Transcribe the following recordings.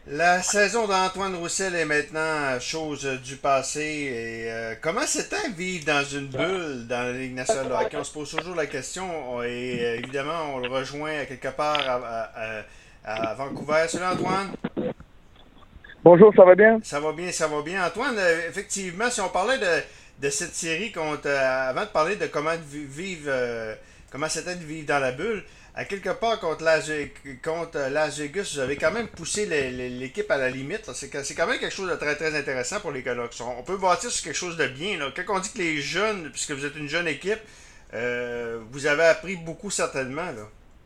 La saison d'Antoine Roussel est maintenant chose du passé. Comment c'est-il vivre dans une bulle dans la Ligue nationale de hockey? On se pose toujours la question évidemment, on le rejoint à quelque part à Vancouver. Salut Antoine, Bonjour, ça va bien? ça va bien, ça va bien. Antoine, effectivement, si on parlait de cette série avant de parler de vivre, comment c'était de vivre dans la bulle, à quelque part contre Las Vegas, vous avez quand même poussé l'équipe à la limite. Là. C'est quand même quelque chose de très très intéressant pour les Canucks. On peut bâtir sur quelque chose de bien. Là. Quand on dit que les jeunes, puisque vous êtes une jeune équipe, vous avez appris beaucoup certainement. Là.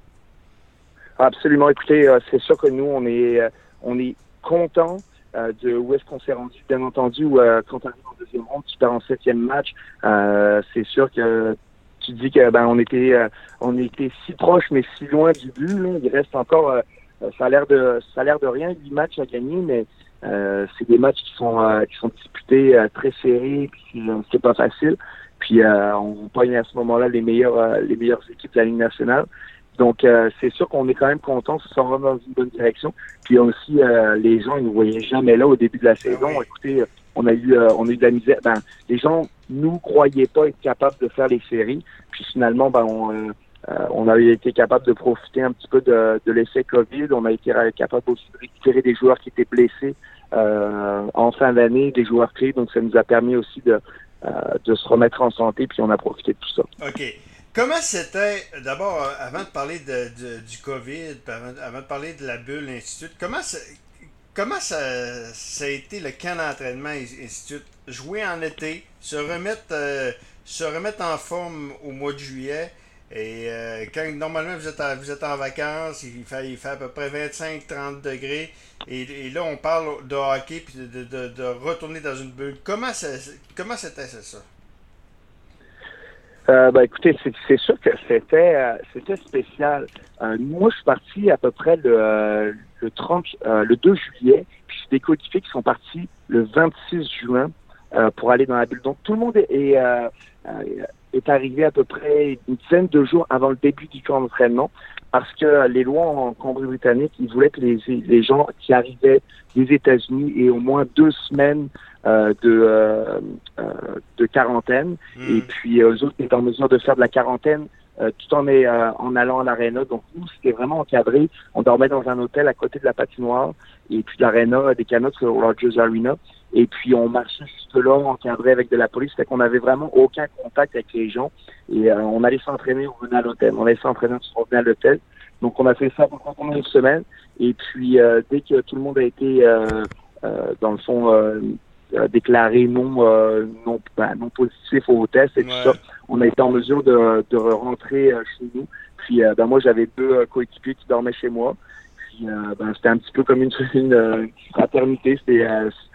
Absolument. Écoutez, c'est sûr que nous, on est content de où est-ce qu'on s'est rendu. Bien entendu, quand on arrive en deuxième ronde, tu perds en septième match. C'est sûr que tu dis que on était si proche, mais si loin du but. Là. Il reste encore, ça a l'air de rien, 8 matchs à gagner, mais c'est des matchs qui sont disputés très serrés, puis c'est pas facile. Puis on pogne à ce moment-là les meilleures équipes de la Ligue nationale. Donc, c'est sûr qu'on est quand même content, ça s'en va dans une bonne direction. Puis aussi, les gens, ils nous voyaient jamais là au début de la Ah saison. oui. Écoutez, on a eu de la misère. Ben, les gens nous croyaient pas être capables de faire les séries. Puis finalement, on a été capable de profiter un petit peu de l'effet COVID. On a été capable aussi de récupérer des joueurs qui étaient blessés en fin d'année, des joueurs clés. Donc, ça nous a permis aussi de se remettre en santé. Puis on a profité de tout ça. OK. Comment c'était, d'abord, avant de parler du COVID, puis avant de parler de la bulle, et ainsi de suite, comment ça a été le camp d'entraînement, et ainsi de suite? Jouer en été, se remettre en forme au mois de juillet, et quand normalement vous êtes en vacances, il fait à peu près 25-30 degrés, et là on parle de hockey, puis de retourner dans une bulle. Comment c'était ça? Écoutez, c'est sûr que c'était spécial. Moi, je suis parti à peu près le 2 juillet, puis j'ai des coéquipiers qui sont partis le 26 juin pour aller dans la bulle. Donc tout le monde est arrivé à peu près une dizaine de jours avant le début du camp d'entraînement, parce que les lois en Colombie-Britannique, ils voulaient que les gens qui arrivaient des États-Unis aient au moins 2 semaines euh, de, euh, euh, de quarantaine. Et Hmm. puis, eux autres étaient en mesure de faire de la quarantaine tout en allant à l'aréna. Donc, nous, c'était vraiment encadré. On dormait dans un hôtel à côté de la patinoire et puis de l'aréna des Canucks au Rogers Arena. Et puis, on marchait juste là, encadré avec de la police. Fait qu'on n'avait vraiment aucun contact avec les gens. Et on allait s'entraîner, on venait à l'hôtel. On allait s'entraîner, on revenait à l'hôtel. Donc, on a fait ça pendant une semaine. Et puis, dès que tout le monde a été, dans le fond, déclaré non positif au test et tout ça, Ouais. on a été en mesure de rentrer chez nous. Puis moi, j'avais deux coéquipiers qui dormaient chez moi. Puis c'était un petit peu comme une fraternité. C'était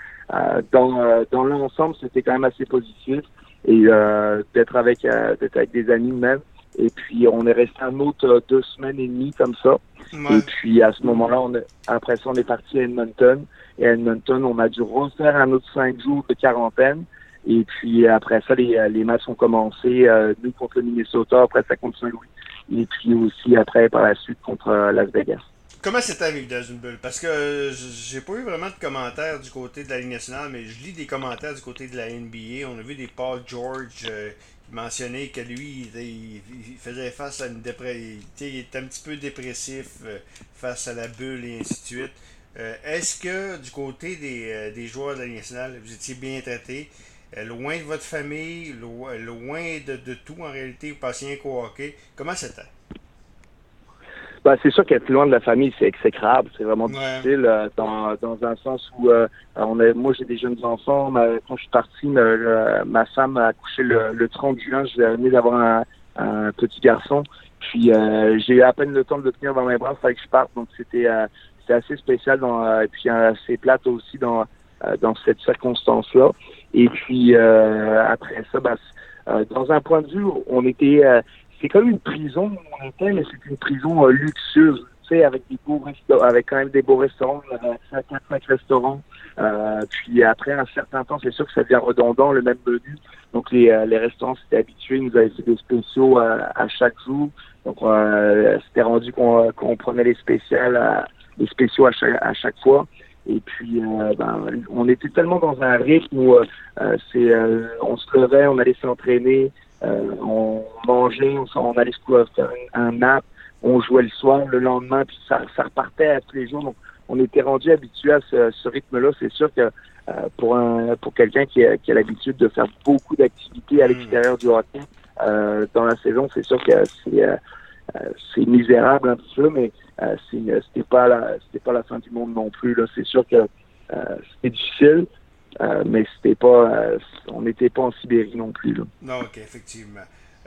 dans l'ensemble, c'était quand même assez positif. Et d'être avec des amis même. Et puis on est resté un autre 2 semaines et demie comme ça. Et Ouais. puis à ce moment-là, après ça, on est parti à Edmonton. Et à Edmonton, on a dû refaire un autre 5 jours de quarantaine. Et puis après ça, les matchs ont commencé, nous contre le Minnesota, après ça contre Saint-Louis. Et puis aussi après, par la suite, contre Las Vegas. Comment c'est arrivé dans une bulle? Parce que j'ai pas eu vraiment de commentaires du côté de la Ligue nationale, mais je lis des commentaires du côté de la NBA. On a vu des Paul George qui mentionnaient que lui, il faisait face à une dépression. Il était un petit peu dépressif face à la bulle et ainsi de suite. Est-ce que du côté des joueurs de la Ligue nationale, vous étiez bien traités? Loin de votre famille, loin de tout en réalité, vous passiez un qu'au hockey. Comment c'était? C'est sûr qu'être loin de la famille, c'est exécrable. C'est vraiment Ouais. difficile dans un sens où moi, j'ai des jeunes enfants. Quand je suis parti, ma femme a accouché le 30 juin. Je venais d'avoir un petit garçon. Puis j'ai eu à peine le temps de le tenir dans mes bras, il fallait que je parte. Donc c'était assez spécial et puis assez plate aussi dans cette circonstance-là. Et puis après ça, dans un point de vue, c'est comme une prison où on était, mais c'est une prison luxueuse, tu sais, avec des beaux restaurants, avec quand même des beaux restaurants, il y avait 5 restaurants. Puis après un certain temps, c'est sûr que ça devient redondant, le même menu. Donc les restaurants s'étaient habitués, ils nous avaient fait des spéciaux à chaque jour. Donc c'était rendu qu'on prenait les spéciaux à chaque fois. Et puis, on était tellement dans un rythme où on se levait, on allait s'entraîner, on mangeait, on allait faire un nap, on jouait le soir, le lendemain, puis ça repartait à tous les jours. Donc, on était rendu habitué à ce rythme-là. C'est sûr que pour quelqu'un qui a l'habitude de faire beaucoup d'activités à l'extérieur du hockey dans la saison, c'est sûr que c'est misérable un petit peu, mais c'était pas la fin du monde non plus. Là. C'est sûr que c'était difficile, mais c'était pas on n'était pas en Sibérie non plus. Là. Non, ok, effectivement.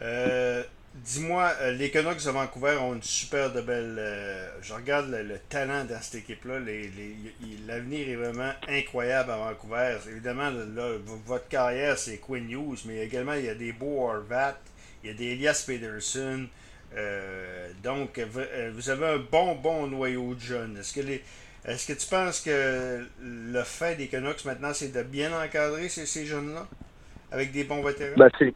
Dis-moi, les Canucks de Vancouver ont une super de belle. Je regarde le talent dans cette équipe-là. L'avenir est vraiment incroyable à Vancouver. Évidemment, là, votre carrière, c'est Quinn Hughes, mais également, il y a des Bo Horvat, il y a des Elias Peterson. Donc, vous avez un bon noyau de jeunes. Est-ce que tu penses que le fait des Canucks maintenant, c'est de bien encadrer ces jeunes-là avec des bons vétérans?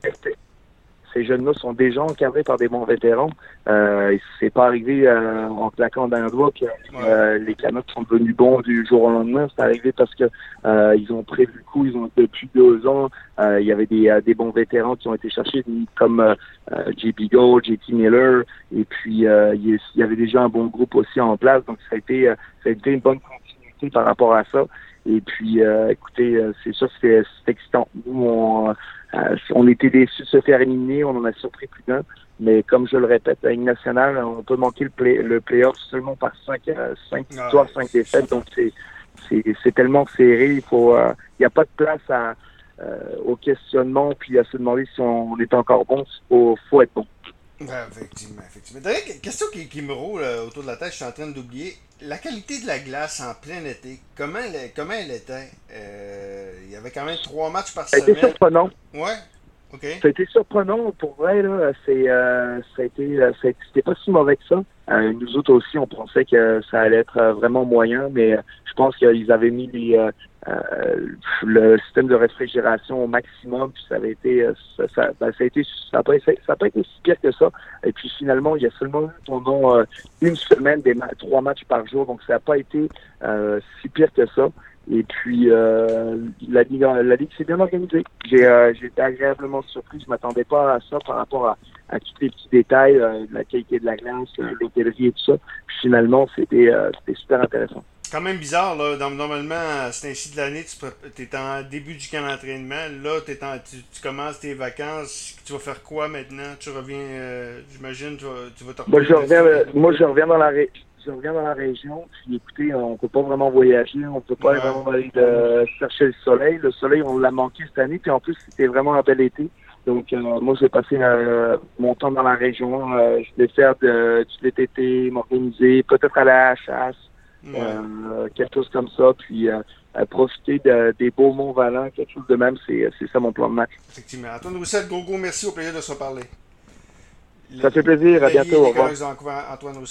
Ces jeunes-là sont déjà encadrés par des bons vétérans. C'est pas arrivé en claquant d'un doigt que les Canucks sont devenus bons du jour au lendemain. C'est arrivé parce que ils ont prévu le coup. Depuis 2 ans, il y avait des bons vétérans qui ont été cherchés comme JP Gold, JT Miller, et puis il y avait déjà un bon groupe aussi en place. Donc ça a été une bonne continuité par rapport à ça. Et puis, écoutez, c'est sûr que c'est excitant. Nous, on était déçus de se faire éliminer, on en a surpris plus d'un. Mais comme je le répète, à la Ligue nationale, on peut manquer le play-off seulement par 5 victoires, 5 défaites. Donc, c'est tellement serré. Il n'y a pas de place au questionnement puis à se demander si on est encore bon. Faut être bon. Effectivement. D'ailleurs, question qui me roule autour de la tête, je suis en train d'oublier. La qualité de la glace en plein été, comment elle était? Il y avait quand même 3 matchs par semaine. C'était surprenant. Ouais, ok. Ça a été surprenant pour vrai, là. C'était pas si mauvais que ça. Nous autres aussi, on pensait que ça allait être vraiment moyen, mais je pense qu'ils avaient mis le système de réfrigération au maximum, puis ça avait été ça a pas été si pire que ça. Et puis finalement, il y a seulement eu pendant une semaine 3 matchs par jour, donc ça n'a pas été si pire que ça. Et puis la Ligue s'est bien organisée. J'ai été agréablement surpris, je m'attendais pas à ça par rapport à tous les petits détails, la qualité de la glace, l'hôtellerie et tout ça. Puis finalement, c'était super intéressant. Quand même bizarre, là. Normalement, c'est ainsi de l'année, tu es en début du camp d'entraînement. Là, tu commences tes vacances. Tu vas faire quoi maintenant? Tu reviens, j'imagine, tu vas te reposer. Je reviens dans la région. Puis écoutez, on peut pas vraiment voyager. On peut pas vraiment aller chercher le soleil. Le soleil, on l'a manqué cette année. Puis en plus, c'était vraiment un bel été. Donc, moi, je vais passer mon temps dans la région. Je vais faire du VTT, m'organiser, peut-être aller à la chasse. Quelque chose comme ça, puis profiter des beaux Mont-Valin, quelque chose de même, c'est ça mon plan de match. Effectivement. Antoine Roussel, go, merci, au plaisir de se parler. Ça fait plaisir, à bientôt, au revoir. Antoine Roussel.